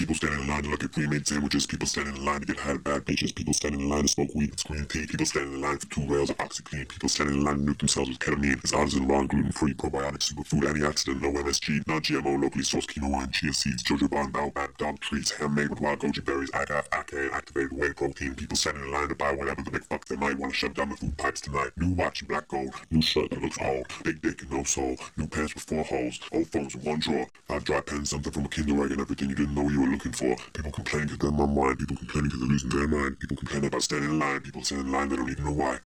People standing in line to look at pre-made sandwiches. People standing in line to get high bad bitches. People standing in line to smoke weed and scream tea. People standing in line for 2 rails of OxyClean. People standing in line to nuke themselves with ketamine. It's artisan, raw, gluten-free, probiotic, superfood, antioxidant, no MSG, non-GMO, locally sourced quinoa and chia seeds, jojoba and baobab, dog treats, handmade with wild goji berries, agave, ackee, and activated whey protein. People standing in line to buy whatever the big fuck they might want to shove down the food pipes tonight. New watch in black gold, new shirt that looks old, big dick and no soul, new pants with 4 holes, old phones in one drawer, 5 dry pens, something from a Kinder Egg and everything you didn't know you were looking for. People complaining because they're mum wine, people complaining because they're losing their mind, people complaining about standing in line, people standing in line they don't even know why.